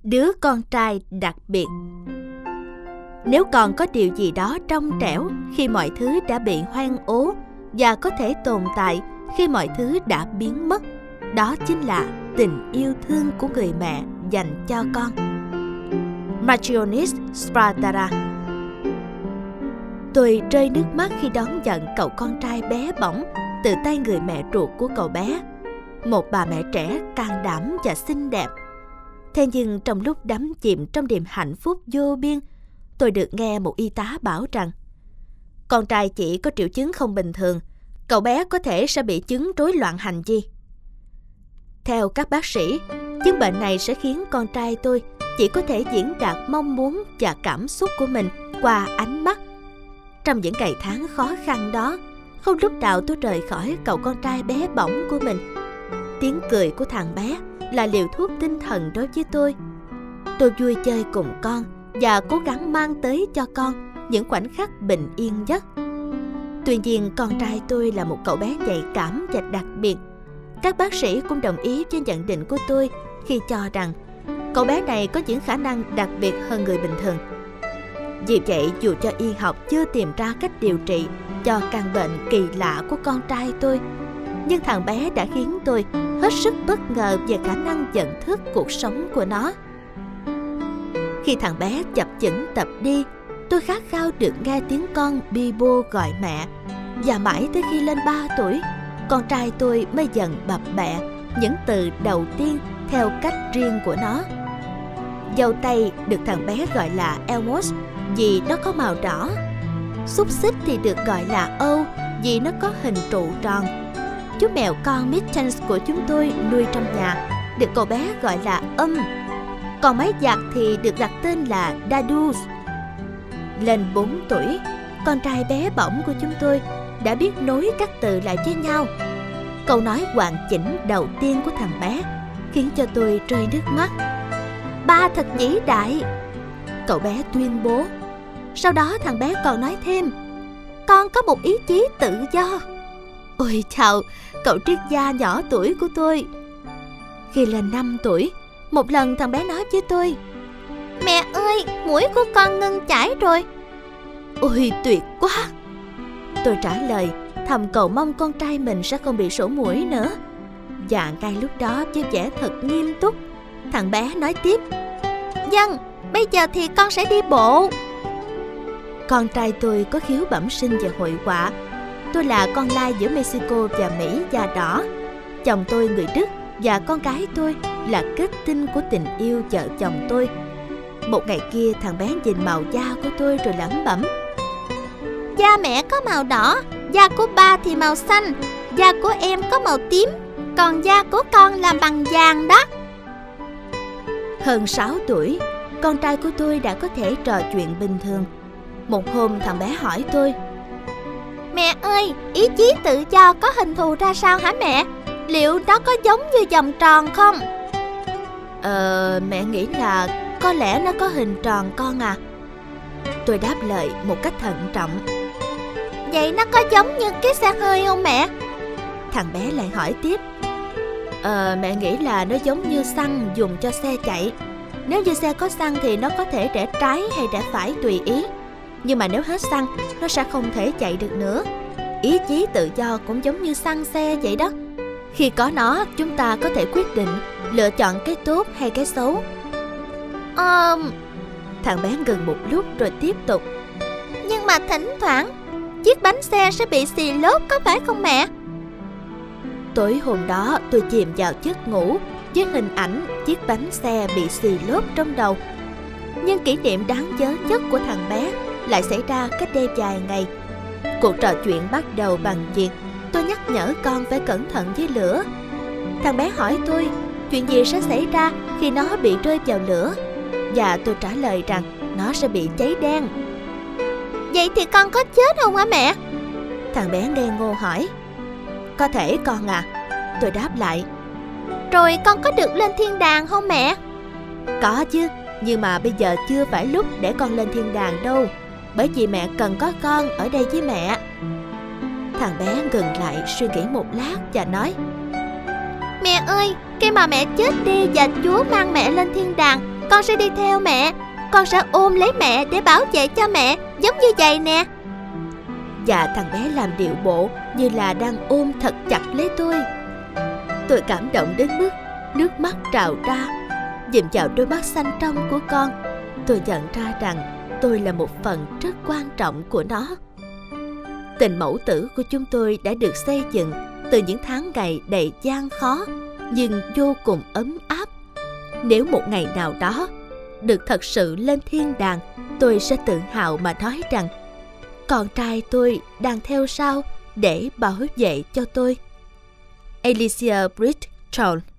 Đứa con trai đặc biệt. Nếu còn có điều gì đó trong trẻo khi mọi thứ đã bị hoang ố và có thể tồn tại khi mọi thứ đã biến mất, đó chính là tình yêu thương của người mẹ dành cho con. Marchioness Spratara. Tôi rơi nước mắt khi đón nhận cậu con trai bé bỏng từ tay người mẹ ruột của cậu bé, một bà mẹ trẻ can đảm và xinh đẹp. Thế nhưng trong lúc đắm chìm trong niềm hạnh phúc vô biên, tôi được nghe một y tá bảo rằng con trai chị có triệu chứng không bình thường, cậu bé có thể sẽ bị chứng rối loạn hành vi. Theo các bác sĩ, chứng bệnh này sẽ khiến con trai tôi chỉ có thể diễn đạt mong muốn và cảm xúc của mình qua ánh mắt. Trong những ngày tháng khó khăn đó, không lúc nào tôi rời khỏi cậu con trai bé bỏng của mình. Tiếng cười của thằng bé là liều thuốc tinh thần đối với tôi. Tôi vui chơi cùng con và cố gắng mang tới cho con những khoảnh khắc bình yên nhất. Tuy nhiên, con trai tôi là một cậu bé nhạy cảm và đặc biệt. Các bác sĩ cũng đồng ý với nhận định của tôi khi cho rằng cậu bé này có những khả năng đặc biệt hơn người bình thường. Vì vậy, dù cho y học chưa tìm ra cách điều trị cho căn bệnh kỳ lạ của con trai tôi, nhưng thằng bé đã khiến tôi hết sức bất ngờ về khả năng nhận thức cuộc sống của nó. Khi thằng bé chập chững tập đi, tôi khát khao được nghe tiếng con Bibo gọi mẹ. Và mãi tới khi lên 3 tuổi, con trai tôi mới dần bập bẹ những từ đầu tiên theo cách riêng của nó. Dâu tây được thằng bé gọi là Elmos vì nó có màu đỏ. Xúc xích thì được gọi là Âu vì nó có hình trụ tròn. Chú mèo con Mittens của chúng tôi nuôi trong nhà được cậu bé gọi là Còn máy giặt thì được đặt tên là Dadus. Lên 4 tuổi, con trai bé bỏng của chúng tôi đã biết nối các từ lại với nhau. Câu nói hoàn chỉnh đầu tiên của thằng bé khiến cho tôi rơi nước mắt. Ba thật vĩ đại, cậu bé tuyên bố. Sau đó thằng bé còn nói thêm, con có một ý chí tự do. Ôi chào, cậu triết gia nhỏ tuổi của tôi. Khi lên 5 tuổi, một lần thằng bé nói với tôi, mẹ ơi, mũi của con ngưng chảy rồi. Ôi tuyệt quá, tôi trả lời, thầm cầu mong con trai mình sẽ không bị sổ mũi nữa. Và ngay lúc đó, với vẻ thật nghiêm túc, thằng bé nói tiếp, vâng, bây giờ thì con sẽ đi bộ. Con trai tôi có khiếu bẩm sinh về hội họa. Tôi là con lai giữa Mexico và Mỹ da đỏ. Chồng tôi người Đức và con gái tôi là kết tinh của tình yêu vợ chồng tôi. Một ngày kia, thằng bé nhìn màu da của tôi rồi lẩm bẩm, da mẹ có màu đỏ, da của ba thì màu xanh, da của em có màu tím, còn da của con làm bằng vàng đó. Hơn 6 tuổi, con trai của tôi đã có thể trò chuyện bình thường. Một hôm thằng bé hỏi tôi, mẹ ơi, ý chí tự do có hình thù ra sao hả mẹ? Liệu nó có giống như vòng tròn không? Mẹ nghĩ là có lẽ nó có hình tròn con à. Tôi đáp lời một cách thận trọng. Vậy nó có giống như cái xe hơi không mẹ? Thằng bé lại hỏi tiếp. Mẹ nghĩ là nó giống như xăng dùng cho xe chạy. Nếu như xe có xăng thì nó có thể rẽ trái hay rẽ phải tùy ý. Nhưng mà nếu hết xăng, nó sẽ không thể chạy được nữa. Ý chí tự do cũng giống như xăng xe vậy đó. Khi có nó, chúng ta có thể quyết định lựa chọn cái tốt hay cái xấu. Thằng bé ngừng một lúc rồi tiếp tục. Nhưng mà thỉnh thoảng chiếc bánh xe sẽ bị xì lốp, có phải không mẹ? Tối hôm đó tôi chìm vào giấc ngủ với hình ảnh chiếc bánh xe bị xì lốp trong đầu. Nhưng kỷ niệm đáng nhớ nhất của thằng bé lại xảy ra cách đây vài ngày. Cuộc trò chuyện bắt đầu bằng việc tôi nhắc nhở con phải cẩn thận với lửa. Thằng bé hỏi tôi chuyện gì sẽ xảy ra khi nó bị rơi vào lửa, và tôi trả lời rằng nó sẽ bị cháy đen. Vậy thì con có chết không hả mẹ? Thằng bé ngây ngô hỏi. Có thể con à, tôi đáp lại. Rồi con có được lên thiên đàng không mẹ? Có chứ, nhưng mà bây giờ chưa phải lúc để con lên thiên đàng đâu, bởi vì mẹ cần có con ở đây với mẹ. Thằng bé ngừng lại suy nghĩ một lát và nói, mẹ ơi, khi mà mẹ chết đi và Chúa mang mẹ lên thiên đàng Con sẽ đi theo mẹ. Con sẽ ôm lấy mẹ để bảo vệ cho mẹ, giống như vậy nè. Và thằng bé làm điệu bộ như là đang ôm thật chặt lấy tôi. Tôi cảm động đến mức nước mắt trào ra. Nhìn vào đôi mắt xanh trong của con, tôi nhận ra rằng tôi là một phần rất quan trọng của nó. Tình mẫu tử của chúng tôi đã được xây dựng từ những tháng ngày đầy gian khó nhưng vô cùng ấm áp. Nếu một ngày nào đó được thật sự lên thiên đàng, tôi sẽ tự hào mà nói rằng con trai tôi đang theo sau để bảo vệ cho tôi. Alicia Bridge Jones.